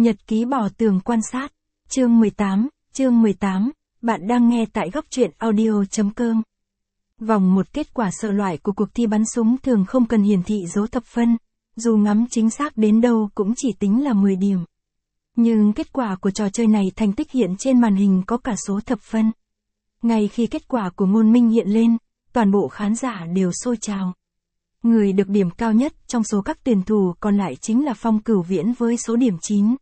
Nhật ký bỏ tường quan sát. Chương 18, bạn đang nghe tại góc truyện audio.com. Vòng một kết quả sợ loại của cuộc thi bắn súng thường không cần hiển thị dấu thập phân, dù ngắm chính xác đến đâu cũng chỉ tính là 10 điểm. Nhưng kết quả của trò chơi này thành tích hiện trên màn hình có cả số thập phân. Ngay khi kết quả của Ngôn Minh hiện lên, toàn bộ khán giả đều sôi trào. Người được điểm cao nhất trong số các tuyển thủ còn lại chính là Phong Cửu Viễn với số điểm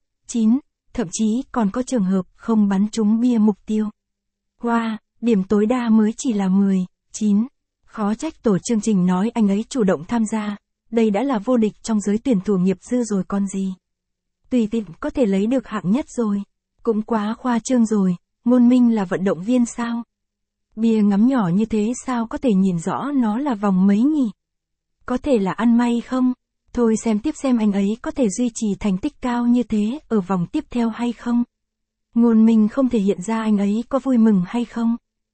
9, thậm chí còn có trường hợp không bắn trúng bia mục tiêu. Wow, điểm tối đa mới chỉ là 9. Khó trách tổ chương trình nói anh ấy chủ động tham gia, đây đã là vô địch trong giới tuyển thủ nghiệp dư rồi còn gì. Tùy tiện có thể lấy được hạng nhất rồi, cũng quá khoa trương rồi, Ngôn Minh là vận động viên sao? Bia ngắm nhỏ như thế sao có thể nhìn rõ nó là vòng mấy nhỉ? Có thể là ăn may không? Thôi xem tiếp xem anh ấy có thể duy trì thành tích cao như thế ở vòng tiếp theo hay không? Ngôn Minh không thể hiện ra anh ấy có vui mừng hay không?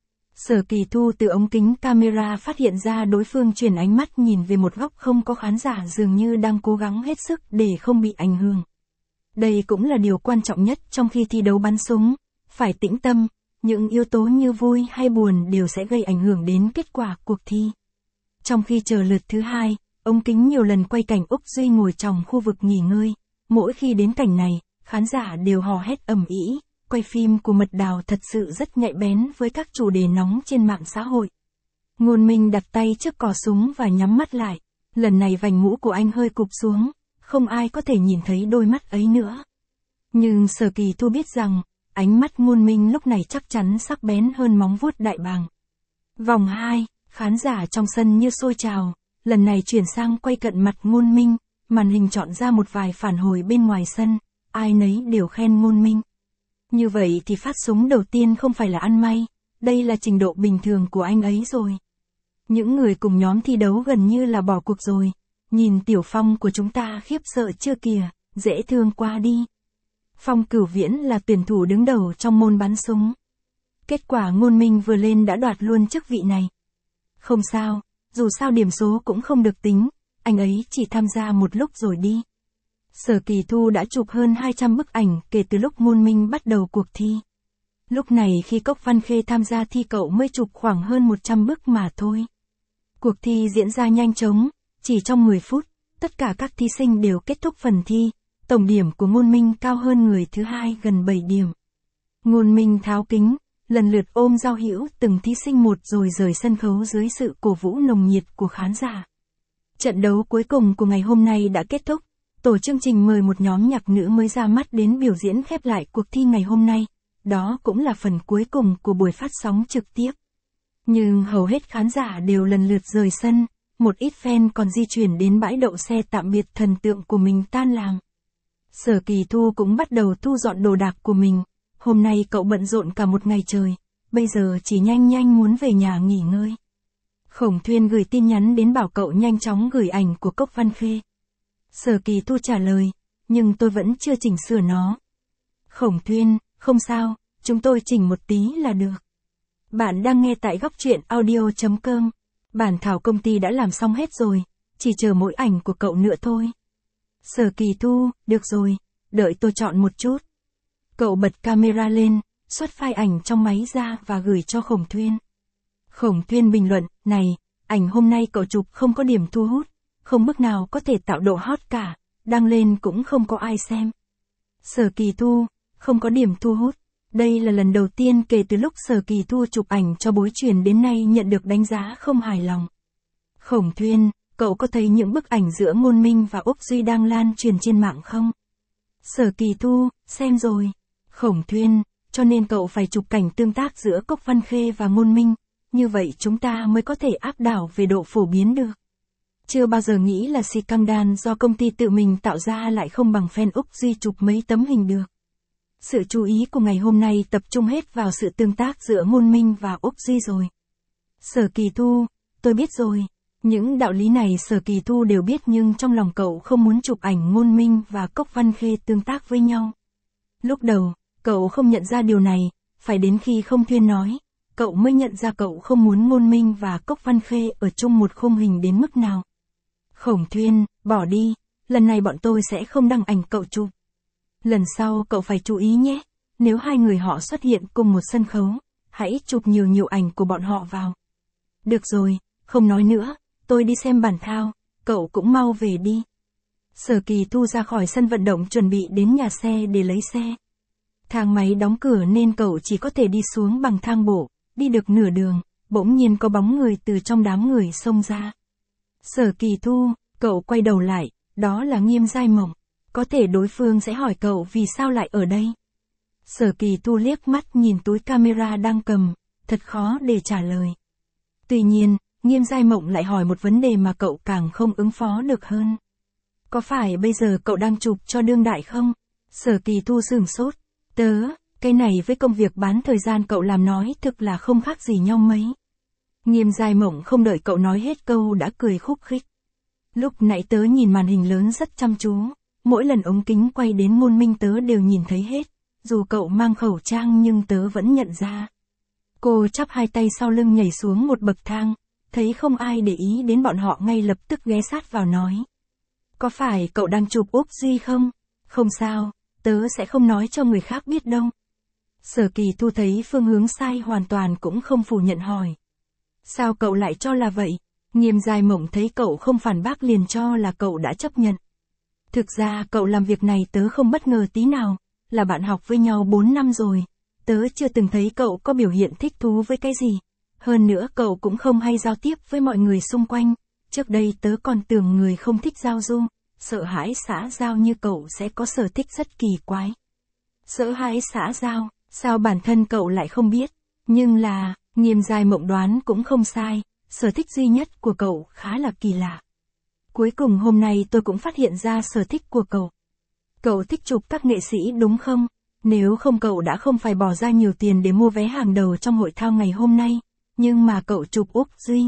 Sở Kỳ Thu từ ống kính camera phát hiện ra đối phương chuyển ánh mắt nhìn về một góc không có khán giả, dường như đang cố gắng hết sức để không bị ảnh hưởng. Đây cũng là điều quan trọng nhất trong khi thi đấu bắn súng, phải tĩnh tâm, những yếu tố như vui hay buồn đều sẽ gây ảnh hưởng đến kết quả cuộc thi. Trong khi chờ lượt thứ hai, ống kính nhiều lần quay cảnh Úc Duy ngồi trong khu vực nghỉ ngơi, mỗi khi đến cảnh này, khán giả đều hò hét ầm ĩ. Quay phim của Mật Đào thật sự rất nhạy bén với các chủ đề nóng trên mạng xã hội. Ngôn Minh đặt tay trước cò súng và nhắm mắt lại, lần này vành mũ của anh hơi cụp xuống, không ai có thể nhìn thấy đôi mắt ấy nữa. Nhưng Sở Kỳ Thu biết rằng, ánh mắt Ngôn Minh lúc này chắc chắn sắc bén hơn móng vuốt đại bàng. Vòng 2, khán giả trong sân như sôi trào, lần này chuyển sang quay cận mặt Ngôn Minh, màn hình chọn ra một vài phản hồi bên ngoài sân, ai nấy đều khen Ngôn Minh. Như vậy thì phát súng đầu tiên không phải là ăn may, đây là trình độ bình thường của anh ấy rồi. Những người cùng nhóm thi đấu gần như là bỏ cuộc rồi, nhìn Tiểu Phong của chúng ta khiếp sợ chưa kìa, dễ thương quá đi. Phong Cửu Viễn là tuyển thủ đứng đầu trong môn bắn súng. Kết quả Ngôn Minh vừa lên đã đoạt luôn chức vị này. Không sao, dù sao điểm số cũng không được tính, anh ấy chỉ tham gia một lúc rồi đi. Sở Kỳ Thu đã chụp hơn 200 bức ảnh kể từ lúc Ngôn Minh bắt đầu cuộc thi. Lúc này khi Cốc Văn Khê tham gia thi cậu mới chụp khoảng hơn 100 bức mà thôi. Cuộc thi diễn ra nhanh chóng, chỉ trong 10 phút, tất cả các thí sinh đều kết thúc phần thi, tổng điểm của Ngôn Minh cao hơn người thứ hai gần 7 điểm. Ngôn Minh tháo kính, lần lượt ôm giao hữu từng thí sinh một rồi rời sân khấu dưới sự cổ vũ nồng nhiệt của khán giả. Trận đấu cuối cùng của ngày hôm nay đã kết thúc. Tổ chương trình mời một nhóm nhạc nữ mới ra mắt đến biểu diễn khép lại cuộc thi ngày hôm nay, đó cũng là phần cuối cùng của buổi phát sóng trực tiếp. Nhưng hầu hết khán giả đều lần lượt rời sân, một ít fan còn di chuyển đến bãi đậu xe tạm biệt thần tượng của mình tan làm. Sở Kỳ Thu cũng bắt đầu thu dọn đồ đạc của mình, hôm nay cậu bận rộn cả một ngày trời, bây giờ chỉ nhanh muốn về nhà nghỉ ngơi. Khổng Thuyên gửi tin nhắn đến bảo cậu nhanh chóng gửi ảnh của Cốc Văn Khê. Sở Kỳ Thu trả lời, nhưng tôi vẫn chưa chỉnh sửa nó. Khổng Thuyên, không sao, chúng tôi chỉnh một tí là được. Bạn đang nghe tại góc truyện audio.com. Bản thảo công ty đã làm xong hết rồi, chỉ chờ mỗi ảnh của cậu nữa thôi. Sở Kỳ Thu, được rồi, đợi tôi chọn một chút. Cậu bật camera lên, xuất file ảnh trong máy ra và gửi cho Khổng Thuyên. Khổng Thuyên bình luận, này, ảnh hôm nay cậu chụp không có điểm thu hút. Không bức nào có thể tạo độ hot cả, đăng lên cũng không có ai xem. Sở Kỳ Thu, không có điểm thu hút. Đây là lần đầu tiên kể từ lúc Sở Kỳ Thu chụp ảnh cho Bối Truyền đến nay nhận được đánh giá không hài lòng. Khổng Thuyên, cậu có thấy những bức ảnh giữa Ngôn Minh và Úc Duy đang lan truyền trên mạng không? Sở Kỳ Thu, xem rồi. Khổng Thuyên, cho nên cậu phải chụp cảnh tương tác giữa Cốc Văn Khê và Ngôn Minh, như vậy chúng ta mới có thể áp đảo về độ phổ biến được. Chưa bao giờ nghĩ là scandal do công ty tự mình tạo ra lại không bằng fan Úc Duy chụp mấy tấm hình được. Sự chú ý của ngày hôm nay tập trung hết vào sự tương tác giữa Ngôn Minh và Úc Duy rồi. Sở Kỳ Thu, tôi biết rồi. Những đạo lý này Sở Kỳ Thu đều biết nhưng trong lòng cậu không muốn chụp ảnh Ngôn Minh và Cốc Văn Khê tương tác với nhau. Lúc đầu, cậu không nhận ra điều này, phải đến khi Khổng Thuyên nói, cậu mới nhận ra cậu không muốn Ngôn Minh và Cốc Văn Khê ở chung một khung hình đến mức nào. Khổng Thuyên, bỏ đi, lần này bọn tôi sẽ không đăng ảnh cậu chụp. Lần sau cậu phải chú ý nhé, nếu hai người họ xuất hiện cùng một sân khấu, hãy chụp nhiều nhiều ảnh của bọn họ vào. Được rồi, không nói nữa, tôi đi xem bản thao, cậu cũng mau về đi. Sở Kỳ Thu ra khỏi sân vận động chuẩn bị đến nhà xe để lấy xe. Thang máy đóng cửa nên cậu chỉ có thể đi xuống bằng thang bộ, đi được nửa đường, bỗng nhiên có bóng người từ trong đám người xông ra. Sở Kỳ Thu, cậu quay đầu lại, đó là Nghiêm Giai Mộng. Có thể đối phương sẽ hỏi cậu vì sao lại ở đây. Sở Kỳ Thu liếc mắt nhìn túi camera đang cầm, thật khó để trả lời. Tuy nhiên, Nghiêm Giai Mộng lại hỏi một vấn đề mà cậu càng không ứng phó được hơn. Có phải bây giờ cậu đang chụp cho đương đại không? Sở Kỳ Thu sửng sốt. Cái này với công việc bán thời gian cậu làm nói thực là không khác gì nhau mấy. Nghiêm Giai Mộng không đợi cậu nói hết câu đã cười khúc khích. Lúc nãy tớ nhìn màn hình lớn rất chăm chú, mỗi lần ống kính quay đến Ngôn Minh tớ đều nhìn thấy hết, dù cậu mang khẩu trang nhưng tớ vẫn nhận ra. Cô chắp hai tay sau lưng nhảy xuống một bậc thang, thấy không ai để ý đến bọn họ ngay lập tức ghé sát vào nói. Có phải cậu đang chụp Úc Duy không? Không sao, tớ sẽ không nói cho người khác biết đâu. Sở Kỳ Thu thấy phương hướng sai hoàn toàn cũng không phủ nhận hỏi. Sao cậu lại cho là vậy? Nghiêm Giai Mộng thấy cậu không phản bác liền cho là cậu đã chấp nhận. Thực ra cậu làm việc này tớ không bất ngờ tí nào, là bạn học với nhau 4 năm rồi, tớ chưa từng thấy cậu có biểu hiện thích thú với cái gì. Hơn nữa cậu cũng không hay giao tiếp với mọi người xung quanh, trước đây tớ còn tưởng người không thích giao du, sợ hãi xã giao như cậu sẽ có sở thích rất kỳ quái. Sợ hãi xã giao, sao bản thân cậu lại không biết, nhưng là, Nghiêm Giai Mộng đoán cũng không sai, sở thích duy nhất của cậu khá là kỳ lạ. Cuối cùng hôm nay tôi cũng phát hiện ra sở thích của cậu. Cậu thích chụp các nghệ sĩ đúng không? Nếu không cậu đã không phải bỏ ra nhiều tiền để mua vé hàng đầu trong hội thao ngày hôm nay, nhưng mà cậu chụp Úc Duy.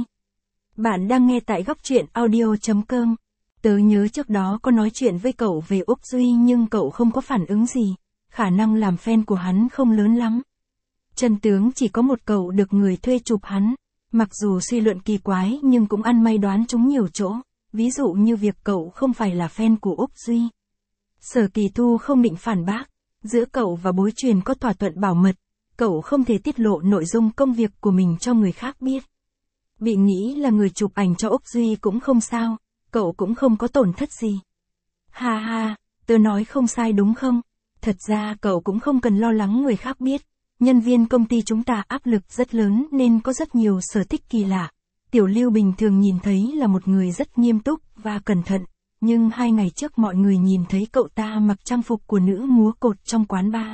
Bạn đang nghe tại góc truyện audio.com. Tớ nhớ trước đó có nói chuyện với cậu về Úc Duy nhưng cậu không có phản ứng gì, khả năng làm fan của hắn không lớn lắm. Chân tướng chỉ có một cậu được người thuê chụp hắn, mặc dù suy luận kỳ quái nhưng cũng ăn may đoán trúng nhiều chỗ, ví dụ như việc cậu không phải là fan của Úc Duy. Sở Kỳ Thu không định phản bác, giữa cậu và bối truyền có thỏa thuận bảo mật, cậu không thể tiết lộ nội dung công việc của mình cho người khác biết. Bị nghĩ là người chụp ảnh cho Úc Duy cũng không sao, cậu cũng không có tổn thất gì. Ha ha, tớ nói không sai đúng không? Thật ra cậu cũng không cần lo lắng người khác biết. Nhân viên công ty chúng ta áp lực rất lớn nên có rất nhiều sở thích kỳ lạ. Tiểu Lưu bình thường nhìn thấy là một người rất nghiêm túc và cẩn thận, nhưng 2 ngày trước mọi người nhìn thấy cậu ta mặc trang phục của nữ múa cột trong quán bar.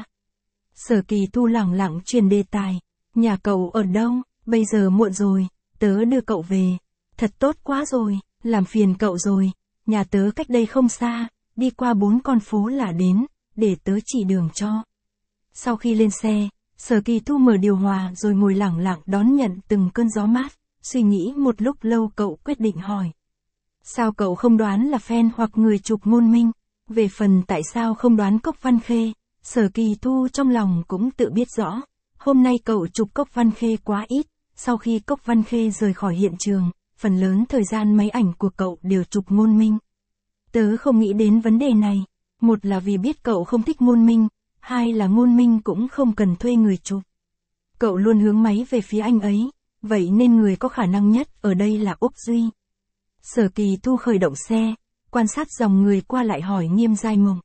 Sở Kỳ Thu lẳng lặng truyền đề tài. Nhà cậu ở đâu? Bây giờ muộn rồi, tớ đưa cậu về. Thật tốt quá rồi, làm phiền cậu rồi. Nhà tớ cách đây không xa, đi qua 4 con phố là đến, để tớ chỉ đường cho. Sau khi lên xe, Sở Kỳ Thu mở điều hòa rồi ngồi lẳng lặng đón nhận từng cơn gió mát, suy nghĩ một lúc lâu cậu quyết định hỏi. Sao cậu không đoán là fan hoặc người chụp Ngôn Minh? Về phần tại sao không đoán Cốc Văn Khê, Sở Kỳ Thu trong lòng cũng tự biết rõ. Hôm nay cậu chụp Cốc Văn Khê quá ít, sau khi Cốc Văn Khê rời khỏi hiện trường, phần lớn thời gian máy ảnh của cậu đều chụp Ngôn Minh. Tớ không nghĩ đến vấn đề này, một là vì biết cậu không thích Ngôn Minh, hai là Ngôn Minh cũng không cần thuê người chụp. Cậu luôn hướng máy về phía anh ấy, vậy nên người có khả năng nhất ở đây là Úc Duy. Sở Kỳ Thu khởi động xe, quan sát dòng người qua lại hỏi Nghiêm Giai Mộng.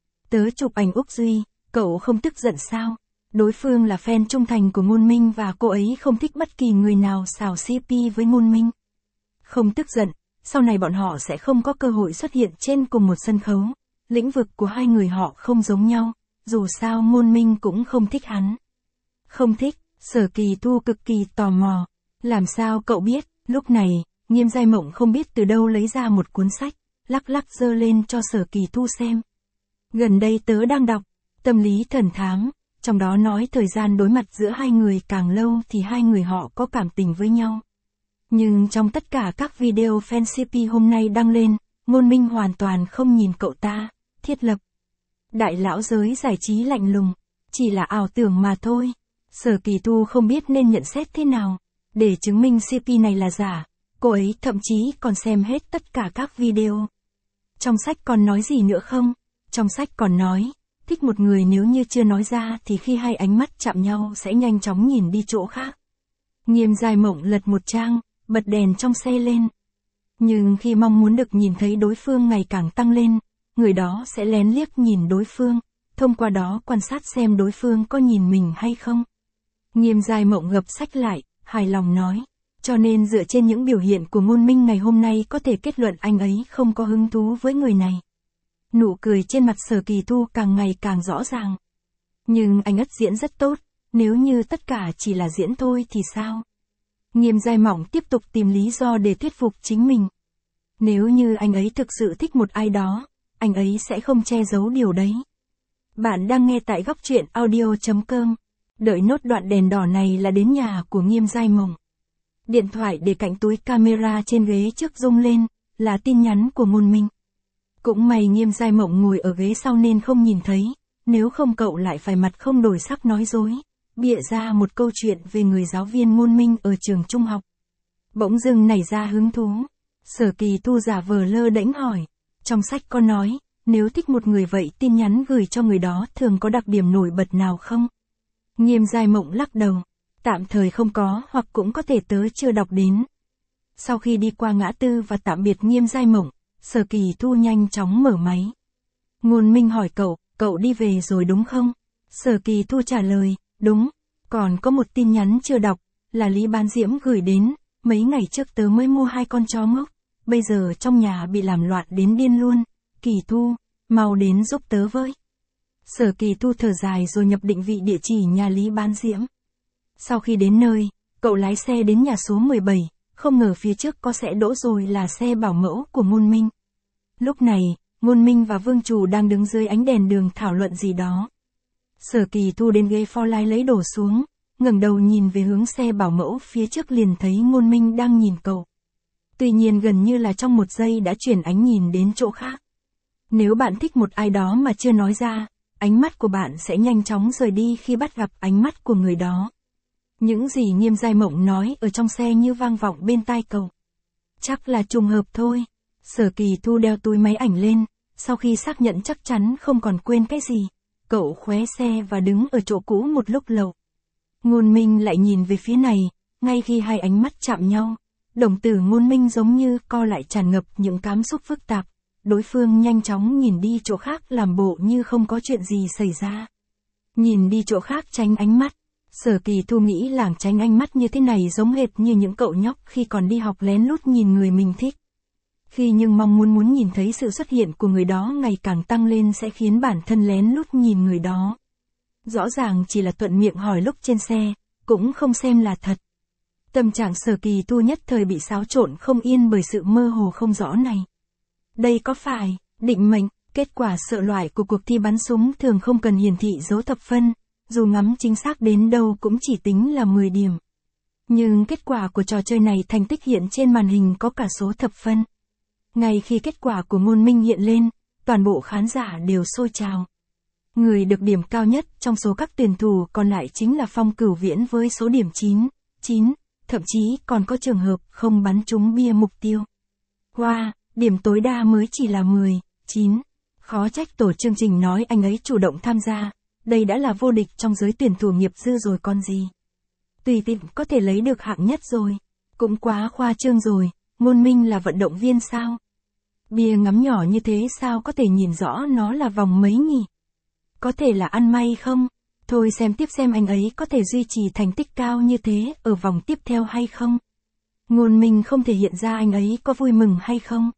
Tớ chụp ảnh Úc Duy, cậu không tức giận sao? Đối phương là fan trung thành của Ngôn Minh và cô ấy không thích bất kỳ người nào xào CP với Ngôn Minh. Không tức giận, sau này bọn họ sẽ không có cơ hội xuất hiện trên cùng một sân khấu. Lĩnh vực của hai người họ không giống nhau, dù sao Ngôn Minh cũng không thích hắn. Không thích, Sở Kỳ Thu cực kỳ tò mò. Làm sao cậu biết? Lúc này, Nghiêm Giai Mộng không biết từ đâu lấy ra một cuốn sách, lắc lắc giơ lên cho Sở Kỳ Thu xem. Gần đây tớ đang đọc, Tâm lý thần thám, trong đó nói thời gian đối mặt giữa hai người càng lâu thì hai người họ có cảm tình với nhau. Nhưng trong tất cả các video fan CP hôm nay đăng lên, Ngôn Minh hoàn toàn không nhìn cậu ta, thiết lập. Đại lão giới giải trí lạnh lùng, chỉ là ảo tưởng mà thôi. Sở Kỳ Thu không biết nên nhận xét thế nào. Để chứng minh CP này là giả, cô ấy thậm chí còn xem hết tất cả các video. Trong sách còn nói gì nữa không? Trong sách còn nói, Thích một người nếu như chưa nói ra thì khi hai ánh mắt chạm nhau sẽ nhanh chóng nhìn đi chỗ khác. Nghiêm Giai Mộng lật một trang, bật đèn trong xe lên. Nhưng khi mong muốn được nhìn thấy đối phương ngày càng tăng lên, người đó sẽ lén liếc nhìn đối phương, thông qua đó quan sát xem đối phương có nhìn mình hay không. Nghiêm Giai Mộng gập sách lại, hài lòng nói. Cho nên dựa trên những biểu hiện của Ngôn Minh ngày hôm nay có thể kết luận anh ấy không có hứng thú với người này. Nụ cười trên mặt Sở Kỳ Thu càng ngày càng rõ ràng. Nhưng anh ất diễn rất tốt, nếu như tất cả chỉ là diễn thôi thì sao? Nghiêm Giai Mộng tiếp tục tìm lý do để thuyết phục chính mình. Nếu như anh ấy thực sự thích một ai đó, anh ấy sẽ không che giấu điều đấy. Bạn đang nghe tại góc truyện audio.com. Đợi nốt đoạn đèn đỏ này là đến nhà của Nghiêm Giai Mộng. Điện thoại để cạnh túi camera trên ghế trước rung lên, là tin nhắn của Ngôn Minh. Cũng may Nghiêm Giai Mộng ngồi ở ghế sau nên không nhìn thấy, nếu không cậu lại phải mặt không đổi sắc nói dối, bịa ra một câu chuyện về người giáo viên Ngôn Minh ở trường trung học. Bỗng dưng nảy ra hứng thú. Sở Kỳ Thu giả vờ lơ đễnh hỏi, trong sách có nói, nếu thích một người vậy tin nhắn gửi cho người đó thường có đặc điểm nổi bật nào không? Nghiêm Giai Mộng lắc đầu, tạm thời không có hoặc cũng có thể tớ chưa đọc đến. Sau khi đi qua ngã tư và tạm biệt Nghiêm Giai Mộng, Sở Kỳ Thu nhanh chóng mở máy. Ngôn Minh hỏi cậu đi về rồi đúng không? Sở Kỳ Thu trả lời, đúng, còn có một tin nhắn chưa đọc, là Lý Bán Diễm gửi đến, mấy ngày trước tớ mới mua 2 con chó ngốc, bây giờ trong nhà bị làm loạn đến điên luôn, Kỳ Thu, mau đến giúp tớ với. Sở Kỳ Thu thở dài rồi nhập định vị địa chỉ nhà Lý Bán Diễm. Sau khi đến nơi, cậu lái xe đến nhà số 17, không ngờ phía trước có xe đỗ rồi là xe bảo mẫu của Ngôn Minh. Lúc này, Ngôn Minh và Vương Trù đang đứng dưới ánh đèn đường thảo luận gì đó. Sở Kỳ Thu đến ghế phó lái lấy đồ xuống, ngẩng đầu nhìn về hướng xe bảo mẫu phía trước liền thấy Ngôn Minh đang nhìn cậu. Tuy nhiên gần như là trong một giây đã chuyển ánh nhìn đến chỗ khác. Nếu bạn thích một ai đó mà chưa nói ra, ánh mắt của bạn sẽ nhanh chóng rời đi khi bắt gặp ánh mắt của người đó. Những gì Nghiêm Giai Mộng nói ở trong xe như vang vọng bên tai cậu. Chắc là trùng hợp thôi. Sở Kỳ Thu đeo túi máy ảnh lên, sau khi xác nhận chắc chắn không còn quên cái gì, cậu khóe xe và đứng ở chỗ cũ một lúc lâu. Ngôn Minh lại nhìn về phía này, ngay khi hai ánh mắt chạm nhau, đồng tử Ngôn Minh giống như co lại tràn ngập những cảm xúc phức tạp. Đối phương nhanh chóng nhìn đi chỗ khác làm bộ như không có chuyện gì xảy ra. Nhìn đi chỗ khác tránh ánh mắt. Sở Kỳ Thu nghĩ làng tránh ánh mắt như thế này giống hệt như những cậu nhóc khi còn đi học lén lút nhìn người mình thích. Khi nhưng mong muốn nhìn thấy sự xuất hiện của người đó ngày càng tăng lên sẽ khiến bản thân lén lút nhìn người đó. Rõ ràng chỉ là thuận miệng hỏi lúc trên xe, cũng không xem là thật. Tâm trạng Sở Kỳ Thu nhất thời bị xáo trộn không yên bởi sự mơ hồ không rõ này. Đây có phải định mệnh? Kết quả sợ loại của cuộc thi bắn súng thường không cần hiển thị dấu thập phân, dù ngắm chính xác đến đâu cũng chỉ tính là 10 điểm. Nhưng kết quả của trò chơi này thành tích hiện trên màn hình có cả số thập phân. Ngay khi kết quả của Ngôn Minh hiện lên, toàn bộ khán giả đều sôi trào. Người được điểm cao nhất trong số các tuyển thủ còn lại chính là Phong Cửu Viễn với số điểm 9, thậm chí còn có trường hợp không bắn trúng bia mục tiêu. Wow, điểm tối đa mới chỉ là 9. Khó trách tổ chương trình nói anh ấy chủ động tham gia, đây đã là vô địch trong giới tuyển thủ nghiệp dư rồi còn gì. Tùy tiện có thể lấy được hạng nhất rồi, cũng quá khoa trương rồi, Ngôn Minh là vận động viên sao? Bia ngắm nhỏ như thế sao có thể nhìn rõ nó là vòng mấy nhỉ? Có thể là ăn may không? Thôi xem tiếp xem anh ấy có thể duy trì thành tích cao như thế ở vòng tiếp theo hay không? Ngôn Minh không thể hiện ra anh ấy có vui mừng hay không?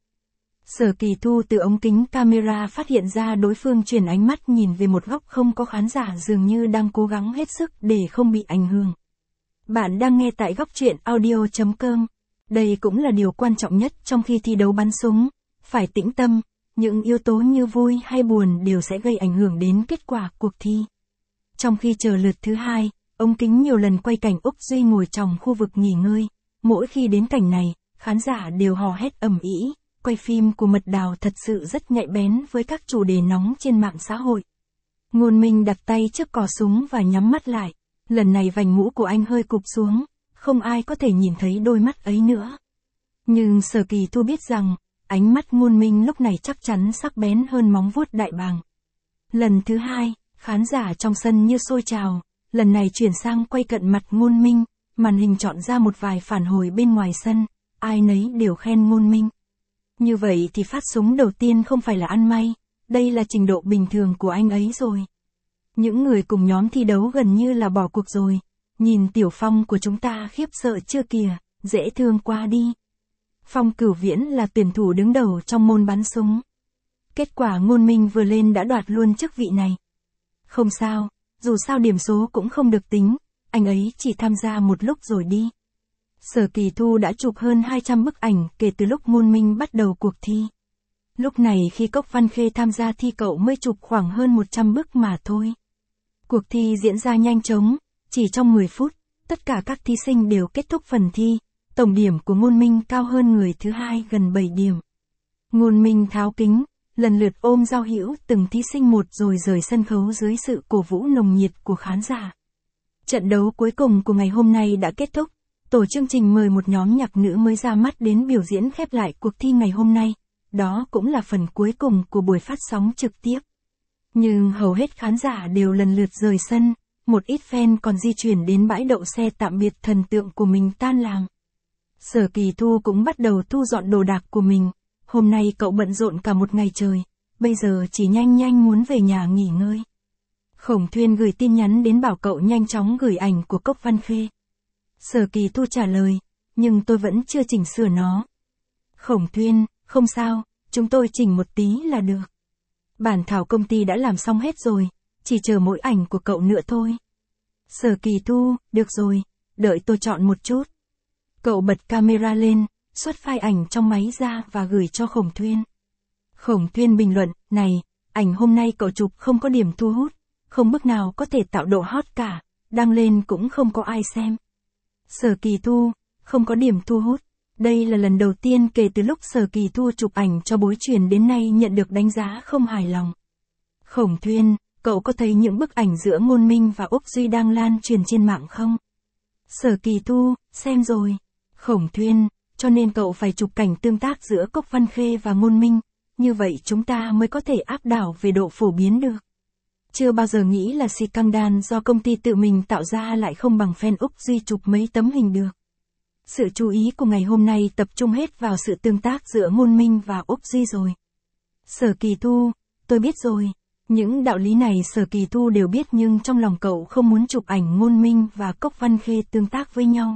Sở Kỳ Thu từ ống kính camera phát hiện ra đối phương chuyển ánh mắt nhìn về một góc không có khán giả dường như đang cố gắng hết sức để không bị ảnh hưởng. Bạn đang nghe tại góc truyện audio.com. Đây cũng là điều quan trọng nhất trong khi thi đấu bắn súng. Phải tĩnh tâm, những yếu tố như vui hay buồn đều sẽ gây ảnh hưởng đến kết quả cuộc thi. Trong khi chờ lượt thứ 2, ống kính nhiều lần quay cảnh Úc Duy ngồi trong khu vực nghỉ ngơi. Mỗi khi đến cảnh này, khán giả đều hò hét ầm ĩ. Quay phim của Mật Đào thật sự rất nhạy bén với các chủ đề nóng trên mạng xã hội. Ngôn Minh đặt tay trước cò súng và nhắm mắt lại. Lần này vành mũ của anh hơi cụp xuống, không ai có thể nhìn thấy đôi mắt ấy nữa. Nhưng Sở Kỳ Thu biết rằng, ánh mắt Ngôn Minh lúc này chắc chắn sắc bén hơn móng vuốt đại bàng. Lần thứ hai, khán giả trong sân như sôi trào, lần này chuyển sang quay cận mặt Ngôn Minh, màn hình chọn ra một vài phản hồi bên ngoài sân, ai nấy đều khen Ngôn Minh. Như vậy thì phát súng đầu tiên không phải là ăn may, đây là trình độ bình thường của anh ấy rồi. Những người cùng nhóm thi đấu gần như là bỏ cuộc rồi, nhìn Tiểu Phong của chúng ta khiếp sợ chưa kìa, dễ thương quá đi. Phong Cửu Viễn là tuyển thủ đứng đầu trong môn bắn súng. Kết quả Ngôn Minh vừa lên đã đoạt luôn chức vị này. Không sao, dù sao điểm số cũng không được tính, anh ấy chỉ tham gia một lúc rồi đi. Sở Kỳ Thu đã chụp hơn 200 bức ảnh kể từ lúc Ngôn Minh bắt đầu cuộc thi. Lúc này khi Cốc Văn Khê tham gia thi cậu mới chụp khoảng hơn 100 bức mà thôi. Cuộc thi diễn ra nhanh chóng, chỉ trong 10 phút, tất cả các thí sinh đều kết thúc phần thi, tổng điểm của Ngôn Minh cao hơn người thứ hai gần 7 điểm. Ngôn Minh tháo kính, lần lượt ôm giao hữu từng thí sinh một rồi rời sân khấu dưới sự cổ vũ nồng nhiệt của khán giả. Trận đấu cuối cùng của ngày hôm nay đã kết thúc, tổ chương trình mời một nhóm nhạc nữ mới ra mắt đến biểu diễn khép lại cuộc thi ngày hôm nay, đó cũng là phần cuối cùng của buổi phát sóng trực tiếp. Nhưng hầu hết khán giả đều lần lượt rời sân, một ít fan còn di chuyển đến bãi đậu xe tạm biệt thần tượng của mình tan làm. Sở Kỳ Thu cũng bắt đầu thu dọn đồ đạc của mình, hôm nay cậu bận rộn cả một ngày trời, bây giờ chỉ nhanh nhanh muốn về nhà nghỉ ngơi. Khổng Thuyên gửi tin nhắn đến bảo cậu nhanh chóng gửi ảnh của Cốc Văn Khê. Sở Kỳ Thu trả lời, nhưng tôi vẫn chưa chỉnh sửa nó. Khổng Thuyên, không sao, chúng tôi chỉnh một tí là được. Bản thảo công ty đã làm xong hết rồi, chỉ chờ mỗi ảnh của cậu nữa thôi. Sở Kỳ Thu, được rồi, đợi tôi chọn một chút. Cậu bật camera lên, xuất file ảnh trong máy ra và gửi cho Khổng Thuyên. Khổng Thuyên bình luận, này, ảnh hôm nay cậu chụp không có điểm thu hút, không bức nào có thể tạo độ hot cả, đăng lên cũng không có ai xem. Sở Kỳ Thu, không có điểm thu hút. Đây là lần đầu tiên kể từ lúc Sở Kỳ Thu chụp ảnh cho Bối Truyền đến nay nhận được đánh giá không hài lòng. Khổng Thuyên, cậu có thấy những bức ảnh giữa Ngôn Minh và Úc Duy đang lan truyền trên mạng không? Sở Kỳ Thu, xem rồi. Khổng Thuyên, cho nên cậu phải chụp cảnh tương tác giữa Cốc Văn Khê và Ngôn Minh, như vậy chúng ta mới có thể áp đảo về độ phổ biến được. Chưa bao giờ nghĩ là scandal do công ty tự mình tạo ra lại không bằng fan Úc Duy chụp mấy tấm hình được. Sự chú ý của ngày hôm nay tập trung hết vào sự tương tác giữa Ngôn Minh và Úc Duy rồi. Sở Kỳ Thu, tôi biết rồi. Những đạo lý này Sở Kỳ Thu đều biết nhưng trong lòng cậu không muốn chụp ảnh Ngôn Minh và Cốc Văn Khê tương tác với nhau.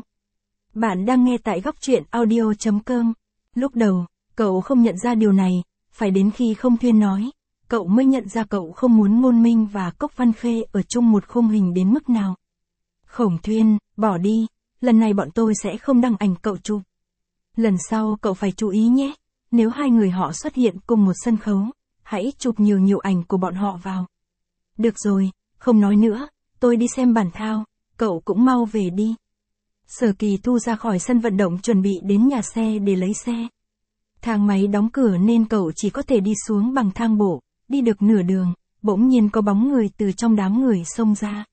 Bạn đang nghe tại góc truyện audio.com. Lúc đầu, cậu không nhận ra điều này, phải đến khi Khổng Thuyên nói, cậu mới nhận ra cậu không muốn Ngôn Minh và Cốc Văn Khê ở chung một khung hình đến mức nào. Khổng Thuyên, bỏ đi, lần này bọn tôi sẽ không đăng ảnh cậu chụp. Lần sau cậu phải chú ý nhé, nếu hai người họ xuất hiện cùng một sân khấu, hãy chụp nhiều nhiều ảnh của bọn họ vào. Được rồi, không nói nữa, tôi đi xem bản thao, cậu cũng mau về đi. Sở Kỳ Thu ra khỏi sân vận động chuẩn bị đến nhà xe để lấy xe. Thang máy đóng cửa nên cậu chỉ có thể đi xuống bằng thang bộ, đi được nửa đường, bỗng nhiên có bóng người từ trong đám người xông ra.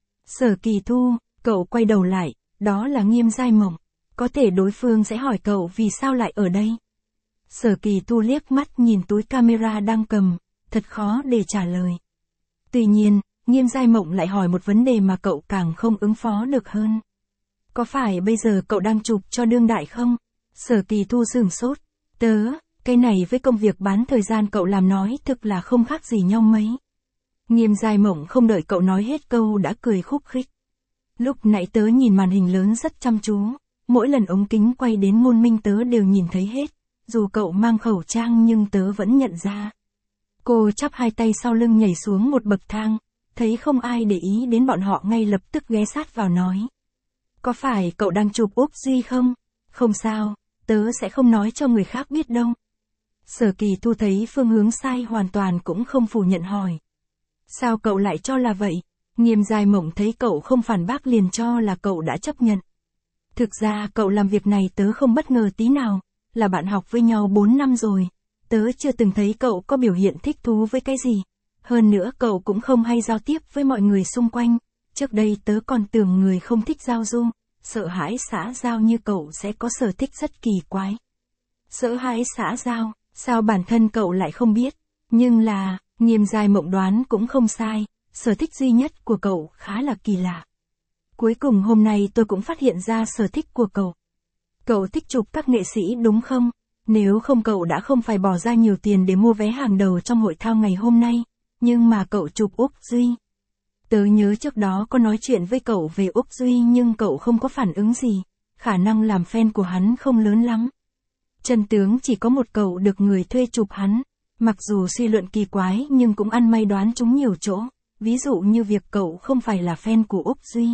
Sở Kỳ Thu, cậu quay đầu lại, đó là Nghiêm Giai Mộng, có thể đối phương sẽ hỏi cậu vì sao lại ở đây. Sở Kỳ Thu liếc mắt nhìn túi camera đang cầm, thật khó để trả lời. Tuy nhiên, Nghiêm Giai Mộng lại hỏi một vấn đề mà cậu càng không ứng phó được hơn. Có phải bây giờ cậu đang chụp cho đương đại không? Sở Kỳ Thu sửng sốt. Cái này với công việc bán thời gian cậu làm nói thực là không khác gì nhau mấy. Nghiêm Giai Mộng không đợi cậu nói hết câu đã cười khúc khích. Lúc nãy tớ nhìn màn hình lớn rất chăm chú, mỗi lần ống kính quay đến Ngôn Minh tớ đều nhìn thấy hết, dù cậu mang khẩu trang nhưng tớ vẫn nhận ra. Cô chắp hai tay sau lưng nhảy xuống một bậc thang, thấy không ai để ý đến bọn họ ngay lập tức ghé sát vào nói. Có phải cậu đang chụp Úc Duy không? Không sao, tớ sẽ không nói cho người khác biết đâu. Sở Kỳ Thu thấy phương hướng sai hoàn toàn cũng không phủ nhận hỏi. Sao cậu lại cho là vậy? Nghiêm Giai Mộng thấy cậu không phản bác liền cho là cậu đã chấp nhận. Thực ra cậu làm việc này tớ không bất ngờ tí nào, là bạn học với nhau 4 năm rồi. Tớ chưa từng thấy cậu có biểu hiện thích thú với cái gì. Hơn nữa cậu cũng không hay giao tiếp với mọi người xung quanh. Trước đây tớ còn tưởng người không thích giao du, sợ hãi xã giao như cậu sẽ có sở thích rất kỳ quái. Sợ hãi xã giao, sao bản thân cậu lại không biết? Nhưng là, Nghiêm Giai Mộng đoán cũng không sai, sở thích duy nhất của cậu khá là kỳ lạ. Cuối cùng hôm nay tôi cũng phát hiện ra sở thích của cậu. Cậu thích chụp các nghệ sĩ đúng không? Nếu không cậu đã không phải bỏ ra nhiều tiền để mua vé hàng đầu trong hội thao ngày hôm nay, nhưng mà cậu chụp Úc Duy. Tớ nhớ trước đó có nói chuyện với cậu về Úc Duy nhưng cậu không có phản ứng gì, khả năng làm fan của hắn không lớn lắm. Chân tướng chỉ có một cậu được người thuê chụp hắn, mặc dù suy luận kỳ quái nhưng cũng ăn may đoán trúng nhiều chỗ, ví dụ như việc cậu không phải là fan của Úc Duy.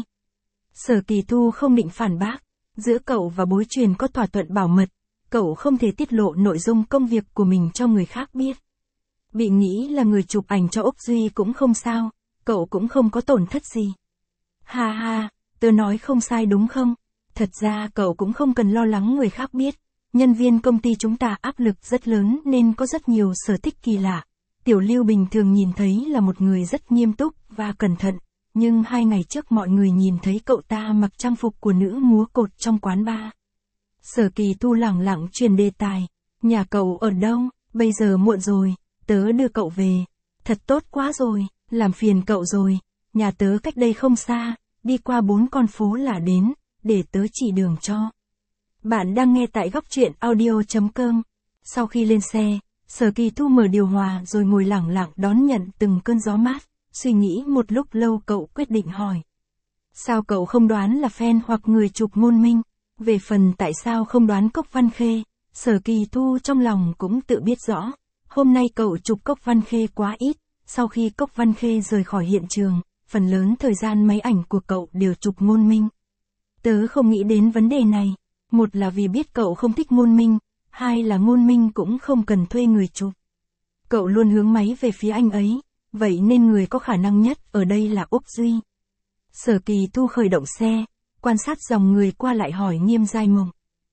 Sở Kỳ Thu không định phản bác, giữa cậu và bối truyền có thỏa thuận bảo mật, cậu không thể tiết lộ nội dung công việc của mình cho người khác biết. Bị nghĩ là người chụp ảnh cho Úc Duy cũng không sao, cậu cũng không có tổn thất gì. Ha ha, tớ nói không sai đúng không? Thật ra cậu cũng không cần lo lắng người khác biết. Nhân viên công ty chúng ta áp lực rất lớn nên có rất nhiều sở thích kỳ lạ. Tiểu Lưu bình thường nhìn thấy là một người rất nghiêm túc và cẩn thận, nhưng 2 ngày trước mọi người nhìn thấy cậu ta mặc trang phục của nữ múa cột trong quán bar. Sở Kỳ Thu lẳng lặng truyền đề tài. Nhà cậu ở đâu? Bây giờ muộn rồi, tớ đưa cậu về. Thật tốt quá rồi, làm phiền cậu rồi. Nhà tớ cách đây không xa, đi qua 4 con phố là đến, để tớ chỉ đường cho. Bạn đang nghe tại góc truyện audio.com. Sau khi lên xe, Sở Kỳ Thu mở điều hòa rồi ngồi lẳng lặng đón nhận từng cơn gió mát, suy nghĩ một lúc lâu cậu quyết định hỏi. Sao cậu không đoán là fan hoặc người chụp Ngôn Minh? Về phần tại sao không đoán Cốc Văn Khê, Sở Kỳ Thu trong lòng cũng tự biết rõ. Hôm nay cậu chụp Cốc Văn Khê quá ít, sau khi Cốc Văn Khê rời khỏi hiện trường, phần lớn thời gian máy ảnh của cậu đều chụp Ngôn Minh. Tớ không nghĩ đến vấn đề này. Một là vì biết cậu không thích Ngôn Minh, hai là Ngôn Minh cũng không cần thuê người chụp. Cậu luôn hướng máy về phía anh ấy, vậy nên người có khả năng nhất ở đây là Úc Duy. Sở Kỳ Thu khởi động xe, quan sát dòng người qua lại hỏi Nghiêm Giai Mộng.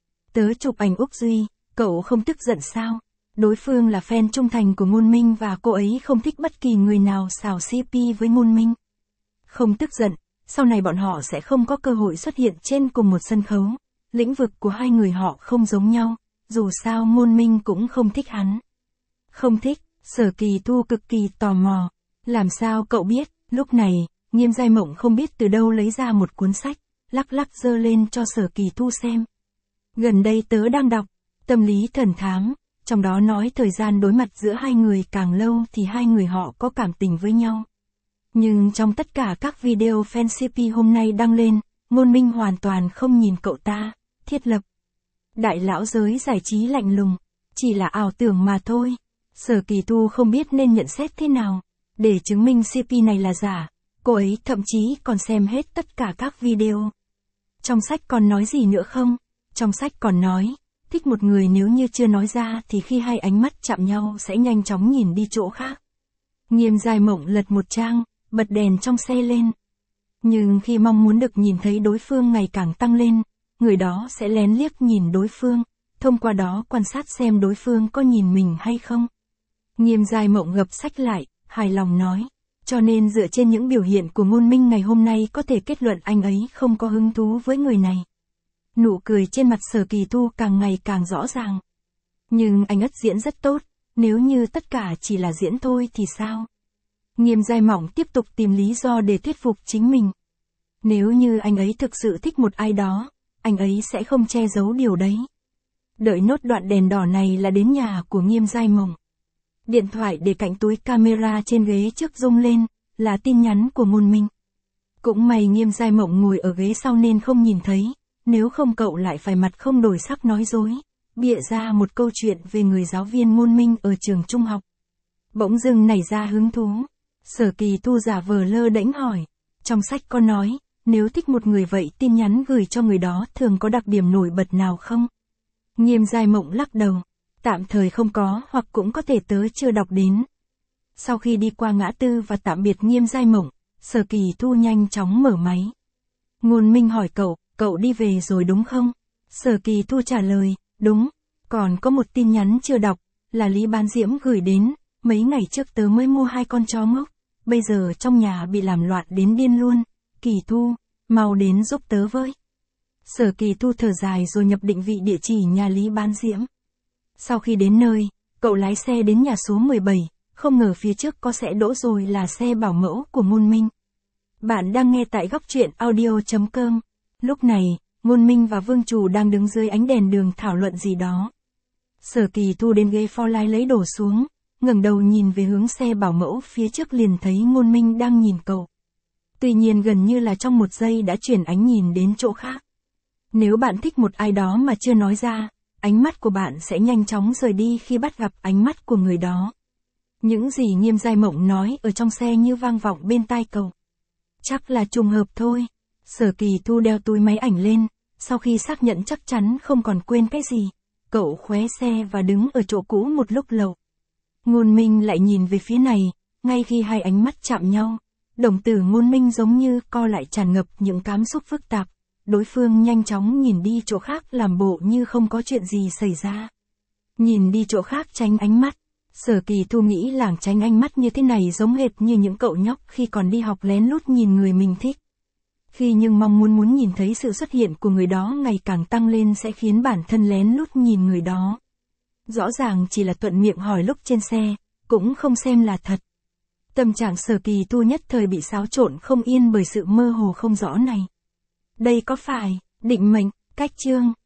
Tớ chụp ảnh Úc Duy, cậu không tức giận sao? Đối phương là fan trung thành của Ngôn Minh và cô ấy không thích bất kỳ người nào xào CP với Ngôn Minh. Không tức giận, sau này bọn họ sẽ không có cơ hội xuất hiện trên cùng một sân khấu. Lĩnh vực của hai người họ không giống nhau, dù sao Ngôn Minh cũng không thích hắn. Không thích, Sở Kỳ Thu cực kỳ tò mò. Làm sao cậu biết? Lúc này, Nghiêm Giai Mộng không biết từ đâu lấy ra một cuốn sách, lắc lắc giơ lên cho Sở Kỳ Thu xem. Gần đây tớ đang đọc, Tâm lý thần thám, trong đó nói thời gian đối mặt giữa hai người càng lâu thì hai người họ có cảm tình với nhau. Nhưng trong tất cả các video fan CP hôm nay đăng lên, Ngôn Minh hoàn toàn không nhìn cậu ta, thiết lập. Đại lão giới giải trí lạnh lùng, chỉ là ảo tưởng mà thôi. Sở Kỳ Thu không biết nên nhận xét thế nào. Để chứng minh CP này là giả, cô ấy thậm chí còn xem hết tất cả các video. Trong sách còn nói gì nữa không? Trong sách còn nói, thích một người nếu như chưa nói ra thì khi hai ánh mắt chạm nhau sẽ nhanh chóng nhìn đi chỗ khác. Nghiêm Giai Mộng lật một trang, bật đèn trong xe lên. Nhưng khi mong muốn được nhìn thấy đối phương ngày càng tăng lên, người đó sẽ lén liếc nhìn đối phương, thông qua đó quan sát xem đối phương có nhìn mình hay không. Nghiêm Giai Mộng gập sách lại, hài lòng nói, cho nên dựa trên những biểu hiện của Ngôn Minh ngày hôm nay có thể kết luận anh ấy không có hứng thú với người này. Nụ cười trên mặt Sở Kỳ Thu càng ngày càng rõ ràng. Nhưng anh ất diễn rất tốt, nếu như tất cả chỉ là diễn thôi thì sao? Nghiêm Giai Mộng tiếp tục tìm lý do để thuyết phục chính mình. Nếu như anh ấy thực sự thích một ai đó, anh ấy sẽ không che giấu điều đấy. Đợi nốt đoạn đèn đỏ này là đến nhà của Nghiêm Giai Mộng. Điện thoại để cạnh túi camera trên ghế trước rung lên, là tin nhắn của Ngôn Minh. Cũng may Nghiêm Giai Mộng ngồi ở ghế sau nên không nhìn thấy, nếu không cậu lại phải mặt không đổi sắc nói dối, bịa ra một câu chuyện về người giáo viên Ngôn Minh ở trường trung học. Bỗng dưng nảy ra hứng thú. Sở Kỳ Thu giả vờ lơ đễnh hỏi, trong sách có nói, nếu thích một người vậy tin nhắn gửi cho người đó thường có đặc điểm nổi bật nào không? Nghiêm Giai Mộng lắc đầu, tạm thời không có hoặc cũng có thể tớ chưa đọc đến. Sau khi đi qua ngã tư và tạm biệt Nghiêm Giai Mộng, Sở Kỳ Thu nhanh chóng mở máy. Ngôn Minh hỏi cậu đi về rồi đúng không? Sở Kỳ Thu trả lời, đúng, còn có một tin nhắn chưa đọc, là Lý Bán Diễm gửi đến, mấy ngày trước tớ mới mua 2 con chó ngốc, bây giờ trong nhà bị làm loạn đến điên luôn, Kỳ Thu, mau đến giúp tớ với. Sở Kỳ Thu thở dài rồi nhập định vị địa chỉ nhà Lý Bán Diễm. Sau khi đến nơi, cậu lái xe đến nhà số 17, không ngờ phía trước có sẽ đỗ rồi là xe bảo mẫu của Ngôn Minh. Bạn đang nghe tại góc truyện audio.com. Lúc này, Ngôn Minh và Vương Trù đang đứng dưới ánh đèn đường thảo luận gì đó. Sở Kỳ Thu đến ghế phó lái lấy đồ xuống, ngẩng đầu nhìn về hướng xe bảo mẫu phía trước liền thấy Ngôn Minh đang nhìn cậu. Tuy nhiên gần như là trong một giây đã chuyển ánh nhìn đến chỗ khác. Nếu bạn thích một ai đó mà chưa nói ra, ánh mắt của bạn sẽ nhanh chóng rời đi khi bắt gặp ánh mắt của người đó. Những gì Nghiêm Giai Mộng nói ở trong xe như vang vọng bên tai cậu. Chắc là trùng hợp thôi. Sở Kỳ Thu đeo túi máy ảnh lên, sau khi xác nhận chắc chắn không còn quên cái gì, cậu khóe xe và đứng ở chỗ cũ một lúc lâu. Ngôn Minh lại nhìn về phía này, ngay khi hai ánh mắt chạm nhau, đồng tử Ngôn Minh giống như co lại tràn ngập những cảm xúc phức tạp. Đối phương nhanh chóng nhìn đi chỗ khác làm bộ như không có chuyện gì xảy ra. Nhìn đi chỗ khác tránh ánh mắt. Sở Kỳ Thu nghĩ làng tránh ánh mắt như thế này giống hệt như những cậu nhóc khi còn đi học lén lút nhìn người mình thích. Khi nhưng mong muốn nhìn thấy sự xuất hiện của người đó ngày càng tăng lên sẽ khiến bản thân lén lút nhìn người đó. Rõ ràng chỉ là thuận miệng hỏi lúc trên xe, cũng không xem là thật. Tâm trạng Sở Kỳ Thu nhất thời bị xáo trộn không yên bởi sự mơ hồ không rõ này. Đây có phải định mệnh, cách chương